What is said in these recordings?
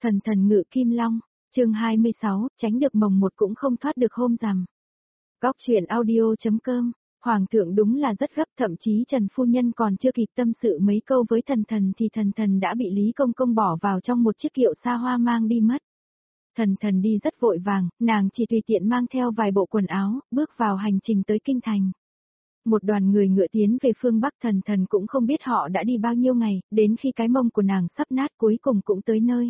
Thần thần ngự kim long, chương 26, tránh được mồng một cũng không thoát được hôm rằm. Góc truyện audio.com, Hoàng thượng đúng là rất gấp, thậm chí Trần Phu Nhân còn chưa kịp tâm sự mấy câu với thần thần thì thần thần đã bị Lý Công Công bỏ vào trong một chiếc kiệu xa hoa mang đi mất. Thần thần đi rất vội vàng, nàng chỉ tùy tiện mang theo vài bộ quần áo, bước vào hành trình tới kinh thành. Một đoàn người ngựa tiến về phương Bắc, thần thần cũng không biết họ đã đi bao nhiêu ngày, đến khi cái mông của nàng sắp nát cuối cùng cũng tới nơi.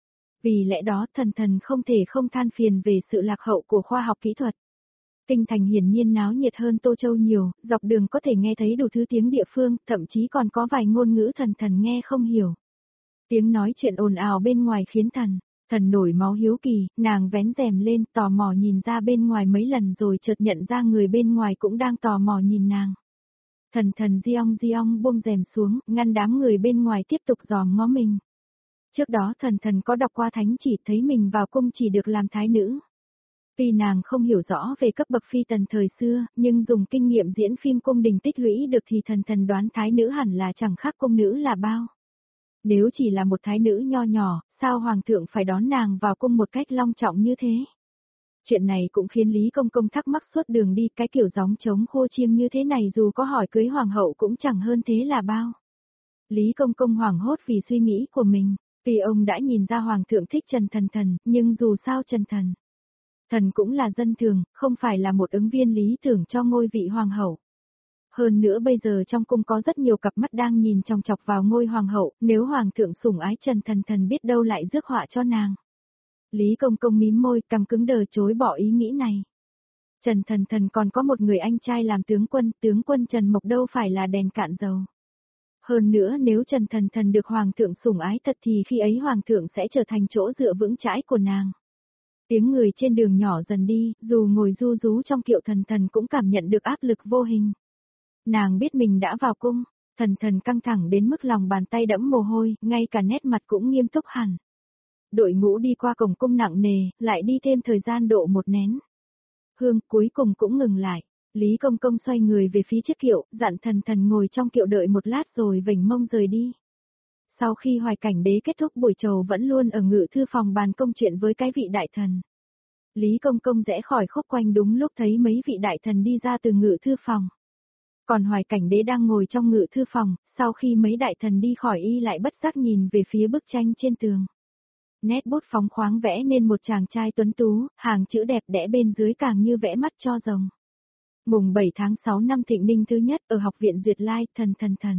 Vì lẽ đó thần thần không thể không than phiền về sự lạc hậu của khoa học kỹ thuật. Kinh thành hiển nhiên náo nhiệt hơn Tô Châu nhiều, dọc đường có thể nghe thấy đủ thứ tiếng địa phương, thậm chí còn có vài ngôn ngữ thần thần nghe không hiểu. Tiếng nói chuyện ồn ào bên ngoài khiến thần nổi máu hiếu kỳ, nàng vén rèm lên tò mò nhìn ra bên ngoài mấy lần rồi chợt nhận ra người bên ngoài cũng đang tò mò nhìn nàng. Thần giong buông rèm xuống, ngăn đám người bên ngoài tiếp tục dòm ngó mình. Trước đó thần có đọc qua thánh chỉ, thấy mình vào cung chỉ được làm thái nữ. Vì nàng không hiểu rõ về cấp bậc phi tần thời xưa, nhưng dùng kinh nghiệm diễn phim cung đình tích lũy được thì thần đoán thái nữ hẳn là chẳng khác cung nữ là bao. Nếu chỉ là một thái nữ nho nhỏ, sao hoàng thượng phải đón nàng vào cung một cách long trọng như thế? Chuyện này cũng khiến Lý Công Công thắc mắc suốt đường đi, cái kiểu gióng trống khô chiêng như thế này dù có hỏi cưới hoàng hậu cũng chẳng hơn thế là bao. Lý Công Công hoảng hốt vì suy nghĩ của mình, vì ông đã nhìn ra hoàng thượng thích Trần Thần, nhưng dù sao Trần Thần cũng là dân thường, không phải là một ứng viên lý tưởng cho ngôi vị hoàng hậu. Hơn nữa bây giờ trong cung có rất nhiều cặp mắt đang nhìn chòng chọc vào ngôi hoàng hậu, nếu hoàng thượng sủng ái Trần Thần biết đâu lại rước họa cho nàng. Lý Công Công mím môi, cằm cứng đờ chối bỏ ý nghĩ này. Trần Thần còn có một người anh trai làm tướng quân Trần Mộc đâu phải là đèn cạn dầu. Hơn nữa nếu Trần Thần được hoàng thượng sủng ái thật thì khi ấy hoàng thượng sẽ trở thành chỗ dựa vững chãi của nàng. Tiếng người trên đường nhỏ dần đi, dù ngồi ru rú trong kiệu thần cũng cảm nhận được áp lực vô hình. Nàng biết mình đã vào cung, thần căng thẳng đến mức lòng bàn tay đẫm mồ hôi, ngay cả nét mặt cũng nghiêm túc hẳn. Đội ngũ đi qua cổng cung nặng nề, lại đi thêm thời gian độ một nén hương, cuối cùng cũng ngừng lại. Lý Công Công xoay người về phía chiếc kiệu, dặn thần ngồi trong kiệu đợi một lát rồi vểnh mông rời đi. Sau khi Hoài Cảnh Đế kết thúc buổi trầu vẫn luôn ở ngự thư phòng bàn công chuyện với cái vị đại thần. Lý Công Công rẽ khỏi khúc quanh đúng lúc thấy mấy vị đại thần đi ra từ ngự thư phòng. Còn Hoài Cảnh Đế đang ngồi trong ngự thư phòng, sau khi mấy đại thần đi khỏi y lại bất giác nhìn về phía bức tranh trên tường. Nét bút phóng khoáng vẽ nên một chàng trai tuấn tú, hàng chữ đẹp đẽ bên dưới càng như vẽ mắt cho rồng. Mùng 7 tháng 6 năm Thịnh Ninh thứ nhất ở học viện Duyệt Lai, thần.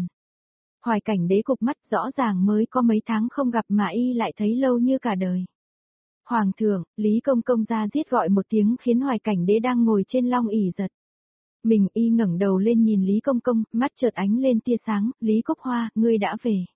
Hoài Cảnh Đế cụp mắt, rõ ràng mới có mấy tháng không gặp mà y lại thấy lâu như cả đời. Hoàng thượng, Lý Công Công ra giết gọi một tiếng khiến Hoài Cảnh Đế đang ngồi trên long ỷ giật. Mình y ngẩng đầu lên nhìn Lý Công Công, mắt chợt ánh lên tia sáng, Lý Cúc Hoa, ngươi đã về.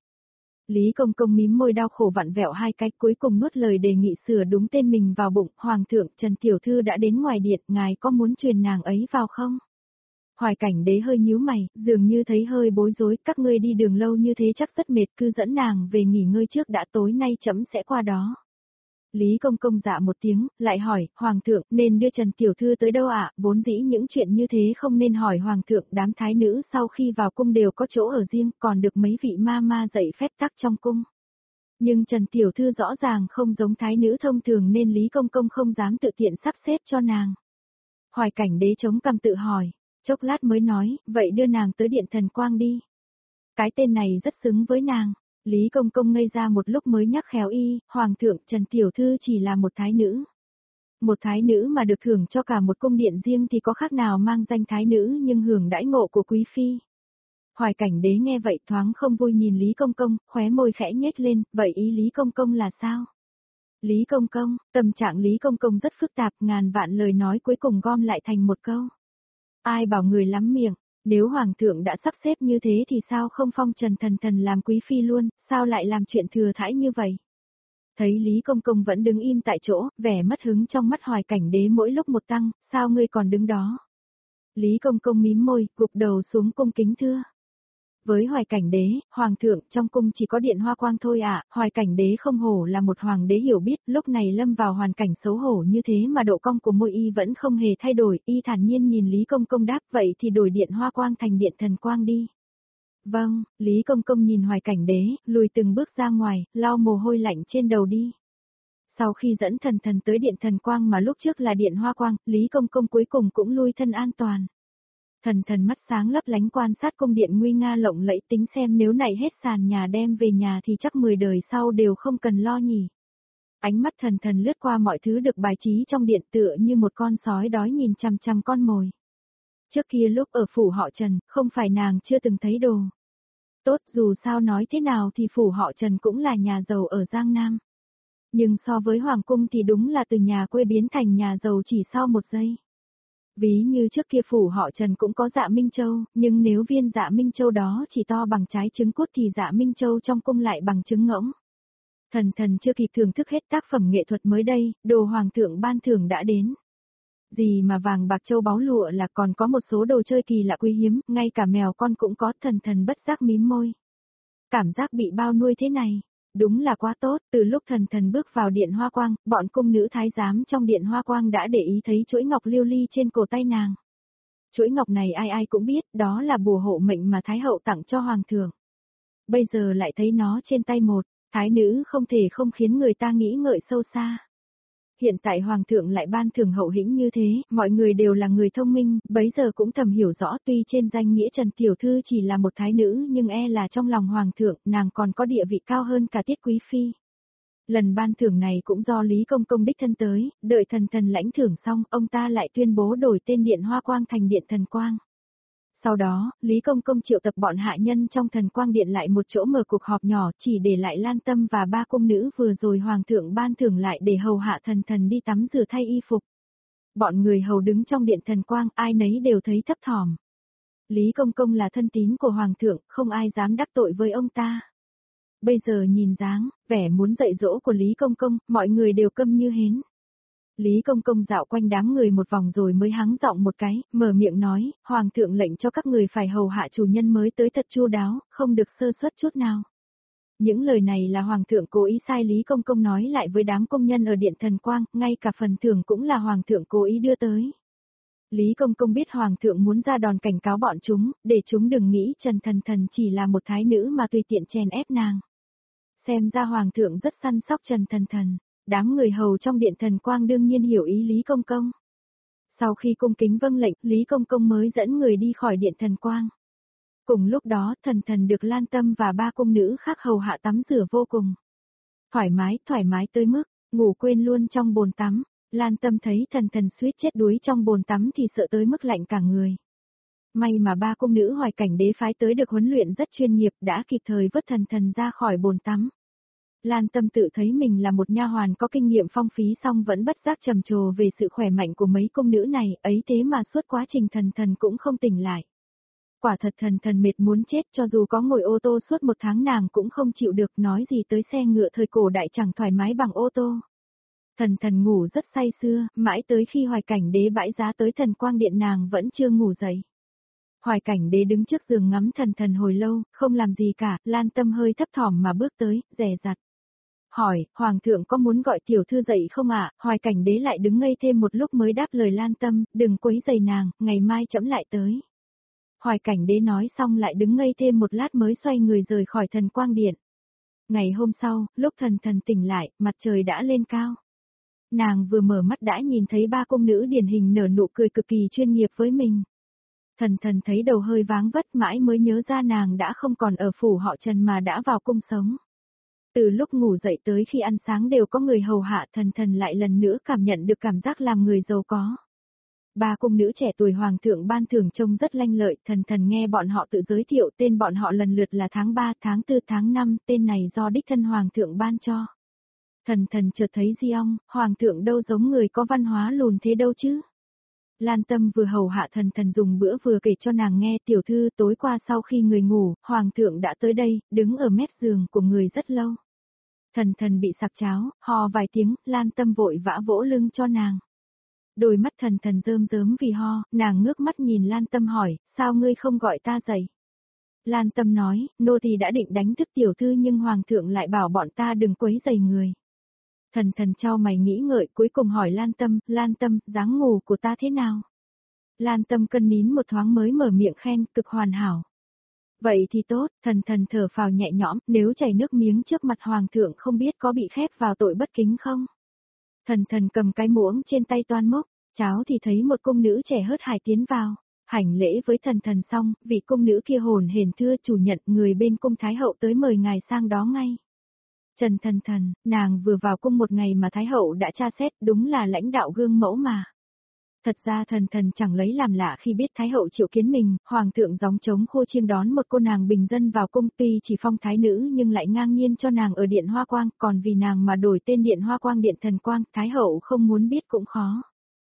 Lý Công Công mím môi đau khổ vặn vẹo hai cái, cuối cùng nuốt lời đề nghị sửa đúng tên mình vào bụng. Hoàng thượng, Trần Tiểu Thư đã đến ngoài điện, ngài có muốn truyền nàng ấy vào không? Hoài Cảnh Đế hơi nhíu mày, dường như thấy hơi bối rối, các ngươi đi đường lâu như thế chắc rất mệt, cứ dẫn nàng về nghỉ ngơi trước đã, tối nay trẫm sẽ qua đó. Lý Công Công dạ một tiếng, lại hỏi, Hoàng thượng, nên đưa Trần Tiểu Thư tới đâu ạ? Vốn dĩ những chuyện như thế không nên hỏi Hoàng thượng, đám thái nữ sau khi vào cung đều có chỗ ở riêng, còn được mấy vị ma dạy phép tắc trong cung. Nhưng Trần Tiểu Thư rõ ràng không giống thái nữ thông thường nên Lý Công Công không dám tự tiện sắp xếp cho nàng. Hoài Cảnh Đế chống cằm tự hỏi, chốc lát mới nói, vậy đưa nàng tới điện Thần Quang đi. Cái tên này rất xứng với nàng. Lý Công Công ngây ra một lúc mới nhắc khéo y, Hoàng thượng, Trần Tiểu Thư chỉ là một thái nữ. Một thái nữ mà được thưởng cho cả một cung điện riêng thì có khác nào mang danh thái nữ nhưng hưởng đãi ngộ của quý phi. Hoài Cảnh Đế nghe vậy thoáng không vui nhìn Lý Công Công, khóe môi khẽ nhếch lên, vậy ý Lý Công Công là sao? Lý Công Công, tâm trạng Lý Công Công rất phức tạp, ngàn vạn lời nói cuối cùng gom lại thành một câu. Ai bảo người lắm miệng. Nếu Hoàng thượng đã sắp xếp như thế thì sao không phong Trần Thần làm quý phi luôn, sao lại làm chuyện thừa thãi như vậy? Thấy Lý Công Công vẫn đứng im tại chỗ, vẻ mất hứng trong mắt Hoài Cảnh Đế mỗi lúc một tăng, sao ngươi còn đứng đó? Lý Công Công mím môi, gục đầu xuống cung kính thưa. Với Hoài Cảnh Đế, Hoàng thượng, trong cung chỉ có điện Hoa Quang thôi ạ. Hoài Cảnh Đế không hổ là một hoàng đế hiểu biết, lúc này lâm vào hoàn cảnh xấu hổ như thế mà độ cong của môi y vẫn không hề thay đổi, y thản nhiên nhìn Lý Công Công đáp, vậy thì đổi điện Hoa Quang thành điện Thần Quang đi. Vâng, Lý Công Công nhìn Hoài Cảnh Đế, lùi từng bước ra ngoài, lau mồ hôi lạnh trên đầu đi. Sau khi dẫn thần thần tới điện thần quang mà lúc trước là điện hoa quang, Lý Công Công cuối cùng cũng lui thân an toàn. Thần thần mắt sáng lấp lánh quan sát cung điện nguy nga lộng lẫy, tính xem nếu này hết sàn nhà đem về nhà thì chắc 10 đời sau đều không cần lo nhỉ. Ánh mắt thần thần lướt qua mọi thứ được bài trí trong điện tựa như một con sói đói nhìn chằm chằm con mồi. Trước kia lúc ở phủ họ Trần, không phải nàng chưa từng thấy đồ. Tốt, dù sao nói thế nào thì phủ họ Trần cũng là nhà giàu ở Giang Nam. Nhưng so với Hoàng cung thì đúng là từ nhà quê biến thành nhà giàu chỉ sau một giây. Ví như trước kia phủ họ Trần cũng có Dạ Minh Châu, nhưng nếu viên Dạ Minh Châu đó chỉ to bằng trái trứng cút thì Dạ Minh Châu trong cung lại bằng trứng ngỗng. Thần thần chưa kịp thưởng thức hết tác phẩm nghệ thuật mới đây, đồ hoàng thượng ban thưởng đã đến. Gì mà vàng bạc châu báu lụa là còn có một số đồ chơi kỳ lạ quý hiếm, ngay cả mèo con cũng có, thần thần bất giác mím môi. Cảm giác bị bao nuôi thế này, đúng là quá tốt, từ lúc thần thần bước vào điện hoa quang, bọn cung nữ thái giám trong điện hoa quang đã để ý thấy chuỗi ngọc lưu ly trên cổ tay nàng. Chuỗi ngọc này ai ai cũng biết, đó là bùa hộ mệnh mà Thái hậu tặng cho hoàng thượng. Bây giờ lại thấy nó trên tay một, thái nữ không thể không khiến người ta nghĩ ngợi sâu xa. Hiện tại hoàng thượng lại ban thưởng hậu hĩnh như thế, mọi người đều là người thông minh, bấy giờ cũng thầm hiểu rõ tuy trên danh nghĩa Trần Tiểu Thư chỉ là một thái nữ nhưng là trong lòng hoàng thượng, nàng còn có địa vị cao hơn cả Tiết Quý Phi. Lần ban thưởng này cũng do Lý Công Công đích thân tới, đợi thần thần lãnh thưởng xong, ông ta lại tuyên bố đổi tên điện Hoa Quang thành điện Thần Quang. Sau đó, Lý Công Công triệu tập bọn hạ nhân trong Thần Quang Điện lại một chỗ mở cuộc họp nhỏ chỉ để lại Lan Tâm và 3 cung nữ vừa rồi hoàng thượng ban thưởng lại để hầu hạ thần thần đi tắm rửa thay y phục. Bọn người hầu đứng trong điện Thần Quang ai nấy đều thấy thấp thỏm. Lý Công Công là thân tín của hoàng thượng, không ai dám đắc tội với ông ta. Bây giờ nhìn dáng, vẻ muốn dạy dỗ của Lý Công Công, mọi người đều câm như hến. Lý Công Công dạo quanh đám người một vòng rồi mới hắng giọng một cái, mở miệng nói, Hoàng thượng lệnh cho các người phải hầu hạ chủ nhân mới tới thật chu đáo, không được sơ suất chút nào. Những lời này là Hoàng thượng cố ý sai Lý Công Công nói lại với đám công nhân ở Điện Thần Quang, ngay cả phần thưởng cũng là Hoàng thượng cố ý đưa tới. Lý Công Công biết Hoàng thượng muốn ra đòn cảnh cáo bọn chúng, để chúng đừng nghĩ Trần Thần Thần chỉ là một thái nữ mà tùy tiện chèn ép nàng. Xem ra Hoàng thượng rất săn sóc Trần Thần Thần. Đám người hầu trong điện Thần Quang đương nhiên hiểu ý Lý Công Công. Sau khi cung kính vâng lệnh, Lý Công Công mới dẫn người đi khỏi điện Thần Quang. Cùng lúc đó, thần thần được Lan Tâm và 3 cung nữ khác hầu hạ tắm rửa vô cùng. Thoải mái tới mức, ngủ quên luôn trong bồn tắm. Lan Tâm thấy thần thần suýt chết đuối trong bồn tắm thì sợ tới mức lạnh cả người. May mà 3 cung nữ Hoài Cảnh Đế phái tới được huấn luyện rất chuyên nghiệp đã kịp thời vớt thần thần ra khỏi bồn tắm. Lan Tâm tự thấy mình là một nha hoàn có kinh nghiệm phong phí song vẫn bất giác trầm trồ về sự khỏe mạnh của mấy cung nữ này, ấy thế mà suốt quá trình thần thần cũng không tỉnh lại. Quả thật thần thần mệt muốn chết, cho dù có ngồi ô tô suốt 1 tháng nàng cũng không chịu được, nói gì tới xe ngựa thời cổ đại chẳng thoải mái bằng ô tô. Thần thần ngủ rất say sưa, mãi tới khi Hoài Cảnh Đế bãi giá tới Thần Quang Điện nàng vẫn chưa ngủ dậy. Hoài Cảnh Đế đứng trước giường ngắm thần thần hồi lâu, không làm gì cả, Lan Tâm hơi thấp thỏm mà bước tới, dè dặt. Hỏi, Hoàng thượng có muốn gọi tiểu thư dậy không ạ? Hoài Cảnh Đế lại đứng ngây thêm một lúc mới đáp lời Lan Tâm, đừng quấy rầy nàng, ngày mai trẫm lại tới. Hoài Cảnh Đế nói xong lại đứng ngây thêm một lát mới xoay người rời khỏi Thần Quang Điện. Ngày hôm sau, lúc thần thần tỉnh lại, mặt trời đã lên cao. Nàng vừa mở mắt đã nhìn thấy 3 cung nữ điển hình nở nụ cười cực kỳ chuyên nghiệp với mình. Thần thần thấy đầu hơi váng vất mãi mới nhớ ra nàng đã không còn ở phủ họ Trần mà đã vào cung sống. Từ lúc ngủ dậy tới khi ăn sáng đều có người hầu hạ, thần thần lại lần nữa cảm nhận được cảm giác làm người giàu có. 3 cung nữ trẻ tuổi hoàng thượng ban thưởng trông rất lanh lợi, thần thần nghe bọn họ tự giới thiệu tên bọn họ lần lượt là tháng 3, tháng 4, tháng 5, tên này do đích thân hoàng thượng ban cho. Thần thần chợt thấy Di-ong, hoàng thượng đâu giống người có văn hóa lùn thế đâu chứ. Lan Tâm vừa hầu hạ thần thần dùng bữa vừa kể cho nàng nghe, tiểu thư tối qua sau khi người ngủ, hoàng thượng đã tới đây, đứng ở mép giường của người rất lâu. Thần thần bị sặc cháo, ho vài tiếng, Lan Tâm vội vã vỗ lưng cho nàng. Đôi mắt thần thần rơm rớm vì ho, nàng ngước mắt nhìn Lan Tâm hỏi, sao ngươi không gọi ta dậy? Lan Tâm nói, nô tỳ đã định đánh thức tiểu thư nhưng hoàng thượng lại bảo bọn ta đừng quấy rầy người. Thần thần chau mày nghĩ ngợi cuối cùng hỏi Lan Tâm, dáng ngủ của ta thế nào? Lan Tâm cân nín một thoáng mới mở miệng khen, cực hoàn hảo. Vậy thì tốt, thần thần thở phào nhẹ nhõm, nếu chảy nước miếng trước mặt hoàng thượng không biết có bị khép vào tội bất kính không? Thần thần cầm cái muỗng trên tay toan mốc, cháo thì thấy một cung nữ trẻ hớt hải tiến vào. Hành lễ với thần thần xong, vị cung nữ kia hồn hển thưa chủ nhận người bên cung Thái hậu tới mời ngài sang đó ngay. Trần thần thần, nàng vừa vào cung một ngày mà Thái hậu đã tra xét đúng là lãnh đạo gương mẫu mà. Thật ra thần thần chẳng lấy làm lạ khi biết Thái hậu triệu kiến mình, hoàng thượng gióng trống khô chiêng đón một cô nàng bình dân vào cung tuy chỉ phong thái nữ nhưng lại ngang nhiên cho nàng ở điện Hoa Quang, còn vì nàng mà đổi tên điện Hoa Quang điện Thần Quang, Thái hậu không muốn biết cũng khó.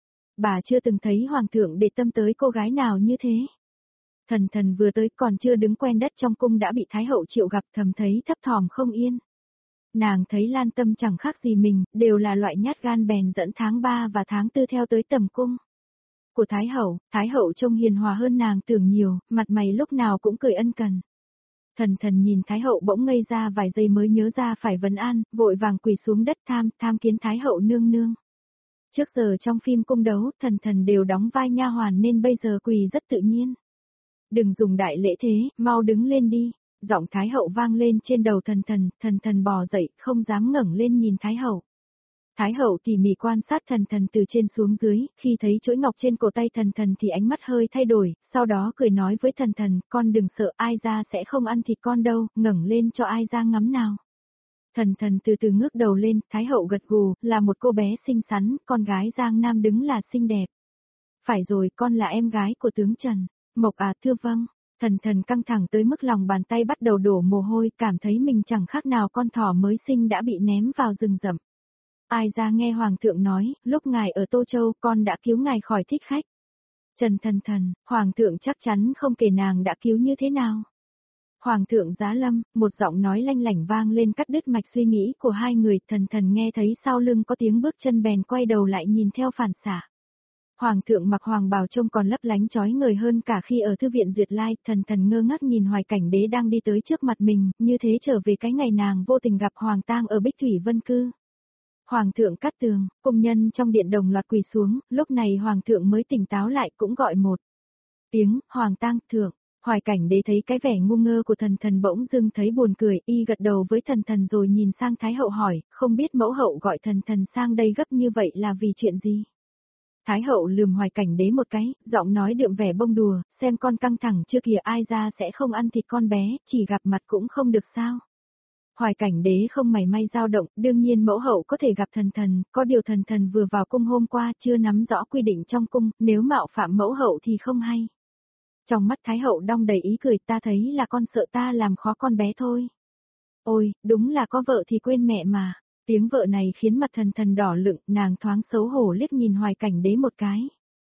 Bà chưa từng thấy hoàng thượng để tâm tới cô gái nào như thế. Thần thần vừa tới còn chưa đứng quen đất trong cung đã bị Thái hậu triệu gặp, thầm thấy thấp thỏm không yên. Nàng thấy Lan Tâm chẳng khác gì mình, đều là loại nhát gan bèn dẫn tháng 3 và tháng 4 theo tới tầm cung của Thái hậu trông hiền hòa hơn nàng tưởng nhiều, mặt mày lúc nào cũng cười ân cần. Thần thần nhìn Thái hậu bỗng ngây ra vài giây mới nhớ ra phải vấn an, vội vàng quỳ xuống đất tham kiến Thái hậu nương nương. Trước giờ trong phim cung đấu, thần thần đều đóng vai nha hoàn nên bây giờ quỳ rất tự nhiên. Đừng dùng đại lễ thế, mau đứng lên đi. Giọng Thái hậu vang lên trên đầu thần thần bò dậy, không dám ngẩng lên nhìn Thái hậu. Thái hậu tỉ mỉ quan sát thần thần từ trên xuống dưới, khi thấy chuỗi ngọc trên cổ tay thần thần thì ánh mắt hơi thay đổi, sau đó cười nói với thần thần, con đừng sợ ai ra sẽ không ăn thịt con đâu, ngẩng lên cho ai ra ngắm nào. Thần thần từ từ ngước đầu lên, Thái hậu gật gù, là một cô bé xinh xắn, con gái Giang Nam đứng là xinh đẹp. Phải rồi, con là em gái của tướng Trần. Mộc à, thưa vâng. Thần thần căng thẳng tới mức lòng bàn tay bắt đầu đổ mồ hôi, cảm thấy mình chẳng khác nào con thỏ mới sinh đã bị ném vào rừng rậm. Ai ra nghe hoàng thượng nói, lúc ngài ở Tô Châu con đã cứu ngài khỏi thích khách. Trần thần thần, hoàng thượng chắc chắn không kể nàng đã cứu như thế nào. Hoàng thượng giá lâm, một giọng nói lanh lảnh vang lên cắt đứt mạch suy nghĩ của hai người, thần thần nghe thấy sau lưng có tiếng bước chân bèn quay đầu lại nhìn theo phản xạ. Hoàng thượng mặc hoàng bào trông còn lấp lánh chói người hơn cả khi ở thư viện Duyệt Lai, thần thần ngơ ngác nhìn Hoài Cảnh Đế đang đi tới trước mặt mình, như thế trở về cái ngày nàng vô tình gặp Hoàng tang ở Bích Thủy Vân Cư. Hoàng thượng cắt tường, cung nhân trong điện đồng loạt quỳ xuống, lúc này hoàng thượng mới tỉnh táo lại cũng gọi một tiếng, Hoàng tang thượng. Hoài Cảnh Đế thấy cái vẻ ngu ngơ của thần thần bỗng dưng thấy buồn cười, y gật đầu với thần thần rồi nhìn sang Thái hậu hỏi, không biết mẫu hậu gọi thần thần sang đây gấp như vậy là vì chuyện gì? Thái hậu lườm Hoài Cảnh Đế một cái, giọng nói đượm vẻ bông đùa, xem con căng thẳng chưa kìa ai ra sẽ không ăn thịt con bé, chỉ gặp mặt cũng không được sao. Hoài Cảnh Đế không mảy may dao động, đương nhiên mẫu hậu có thể gặp thần thần, có điều thần thần vừa vào cung hôm qua chưa nắm rõ quy định trong cung, nếu mạo phạm mẫu hậu thì không hay. Trong mắt Thái hậu đong đầy ý cười, ta thấy là con sợ ta làm khó con bé thôi. Ôi, đúng là có vợ thì quên mẹ mà. Tiếng vợ này khiến mặt thần thần đỏ lựng, nàng thoáng xấu hổ liếc nhìn Hoài Cảnh Đế một cái.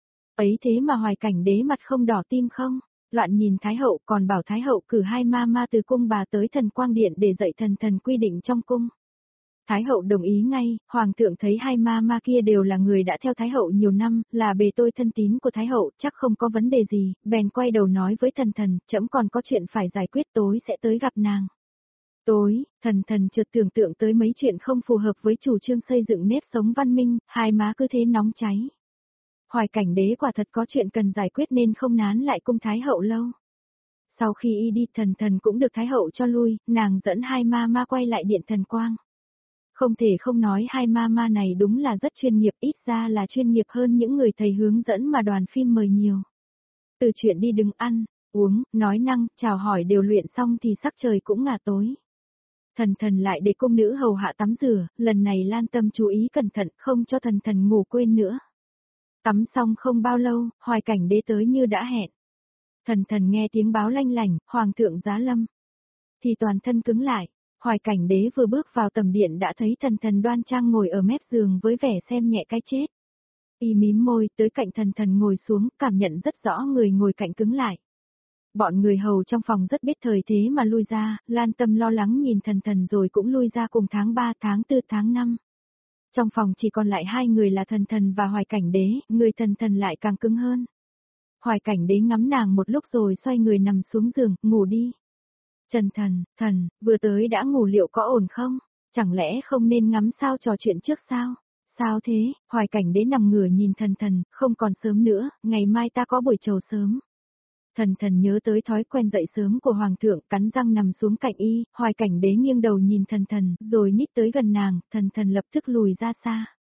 Ấy thế mà Hoài Cảnh Đế mặt không đỏ tim không? Loạn nhìn Thái hậu còn bảo Thái hậu cử hai ma ma từ cung bà tới Thần Quang Điện để dạy thần thần quy định trong cung. Thái hậu đồng ý ngay, hoàng thượng thấy hai ma ma kia đều là người đã theo Thái hậu nhiều năm, là bề tôi thân tín của Thái hậu, chắc không có vấn đề gì, bèn quay đầu nói với thần thần, trẫm còn có chuyện phải giải quyết tối sẽ tới gặp nàng. Tối, thần thần chợt tưởng tượng tới mấy chuyện không phù hợp với chủ trương xây dựng nếp sống văn minh, hai má cứ thế nóng cháy. Hoài Cảnh Đế quả thật có chuyện cần giải quyết nên không nán lại cung Thái hậu lâu. Sau khi y đi thần thần cũng được Thái hậu cho lui, nàng dẫn hai ma ma quay lại điện Thần Quang. Không thể không nói hai ma ma này đúng là rất chuyên nghiệp, ít ra là chuyên nghiệp hơn những người thầy hướng dẫn mà đoàn phim mời nhiều. Từ chuyện đi đứng ăn, uống, nói năng, chào hỏi đều luyện xong thì sắc trời cũng ngả tối. Thần thần lại để cung nữ hầu hạ tắm rửa, lần này Lan Tâm chú ý cẩn thận không cho thần thần ngủ quên nữa. Tắm xong không bao lâu, Hoài Cảnh Đế tới như đã hẹn. Thần thần nghe tiếng báo lanh lảnh, Hoàng thượng giá lâm. Thì toàn thân cứng lại, Hoài Cảnh Đế vừa bước vào tầm điện đã thấy thần thần đoan trang ngồi ở mép giường với vẻ xem nhẹ cái chết. Y mím môi tới cạnh thần thần ngồi xuống, cảm nhận rất rõ người ngồi cạnh cứng lại. Bọn người hầu trong phòng rất biết thời thế mà lui ra, Lan Tâm lo lắng nhìn thần thần rồi cũng lui ra cùng tháng 3, tháng 4, tháng 5. Trong phòng chỉ còn lại hai người là thần thần và Hoài Cảnh Đế, người thần thần lại càng cứng hơn. Hoài Cảnh Đế ngắm nàng một lúc rồi xoay người nằm xuống giường, ngủ đi. Trần thần, vừa tới đã ngủ liệu có ổn không? Chẳng lẽ không nên ngắm sao trò chuyện trước sao? Sao thế? Hoài Cảnh Đế nằm ngửa nhìn thần thần, không còn sớm nữa, ngày mai ta có buổi chầu sớm. Thần thần nhớ tới thói quen dậy sớm của hoàng thượng, cắn răng nằm xuống cạnh y, Hoài Cảnh Đế nghiêng đầu nhìn thần thần, rồi nhích tới gần nàng, thần thần lập tức lùi ra xa.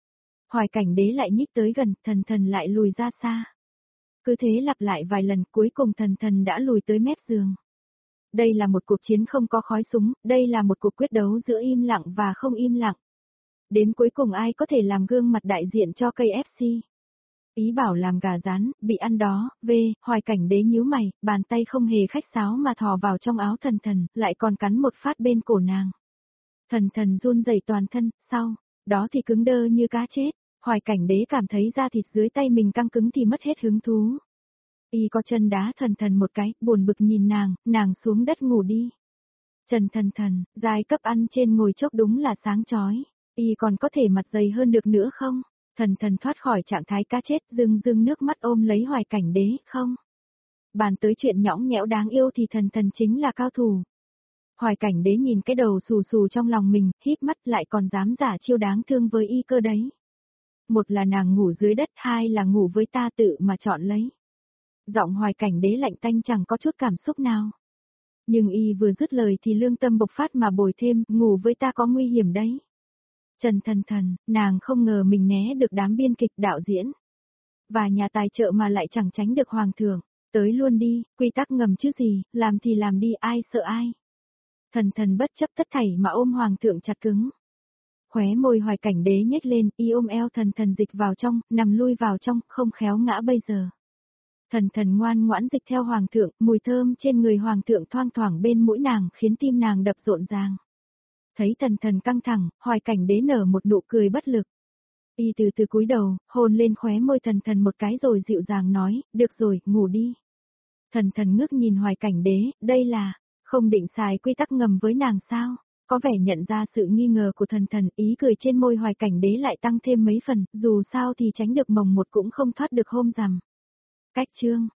Hoài Cảnh Đế lại nhích tới gần, Thần Thần lại lùi ra xa. Cứ thế lặp lại vài lần, cuối cùng Thần Thần đã lùi tới mép giường. Đây là một cuộc chiến không có khói súng, đây là một cuộc quyết đấu giữa im lặng và không im lặng. Đến cuối cùng ai có thể làm gương mặt đại diện cho KFC? Ý bảo làm gà rán, bị ăn đó, Hoài Cảnh Đế nhíu mày, bàn tay không hề khách sáo mà thò vào trong áo Thần Thần, lại còn cắn một phát bên cổ nàng. Thần Thần run rẩy toàn thân, sau đó thì cứng đơ như cá chết. Hoài Cảnh Đế cảm thấy da thịt dưới tay mình căng cứng thì mất hết hứng thú. Y có chân đá Thần Thần một cái, buồn bực nhìn nàng xuống đất ngủ đi. Trần Thần Thần, giai cấp ăn trên ngồi chốc đúng là sáng chói. Y còn có thể mặt dày hơn được nữa không? Thần Thần thoát khỏi trạng thái cá chết, rưng nước mắt ôm lấy Hoài Cảnh Đế, không? Bàn tới chuyện nhõng nhẽo đáng yêu thì Thần Thần chính là cao thủ. Hoài Cảnh Đế nhìn cái đầu xù xù trong lòng mình, híp mắt lại còn dám giả chiêu đáng thương với y cơ đấy. Một là nàng ngủ dưới đất, hai là ngủ với ta tự mà chọn lấy. Giọng Hoài Cảnh Đế lạnh tanh chẳng có chút cảm xúc nào. Nhưng y vừa dứt lời thì lương tâm bộc phát mà bồi thêm, ngủ với ta có nguy hiểm đấy. Trần Thần Thần, nàng không ngờ mình né được đám biên kịch đạo diễn. Và nhà tài trợ mà lại chẳng tránh được hoàng thượng. Tới luôn đi, quy tắc ngầm chứ gì, làm thì làm đi, ai sợ ai. Thần Thần bất chấp tất thảy mà ôm hoàng thượng chặt cứng. Khóe môi Hoài Cảnh Đế nhếch lên, y ôm eo Thần Thần dịch vào trong, nằm lui vào trong, không khéo ngã bây giờ. Thần Thần ngoan ngoãn dịch theo hoàng thượng, mùi thơm trên người hoàng thượng thoang thoảng bên mũi nàng khiến tim nàng đập rộn ràng. Thấy Thần Thần căng thẳng, Hoài Cảnh Đế nở một nụ cười bất lực. Y từ từ cúi đầu, hôn lên khóe môi Thần Thần một cái rồi dịu dàng nói, được rồi, ngủ đi. Thần Thần ngước nhìn Hoài Cảnh Đế, đây là, không định xài quy tắc ngầm với nàng sao? Có vẻ nhận ra sự nghi ngờ của Thần Thần, ý cười trên môi Hoài Cảnh Đế lại tăng thêm mấy phần, dù sao thì tránh được mồng một cũng không thoát được hôm rằm. Cách chương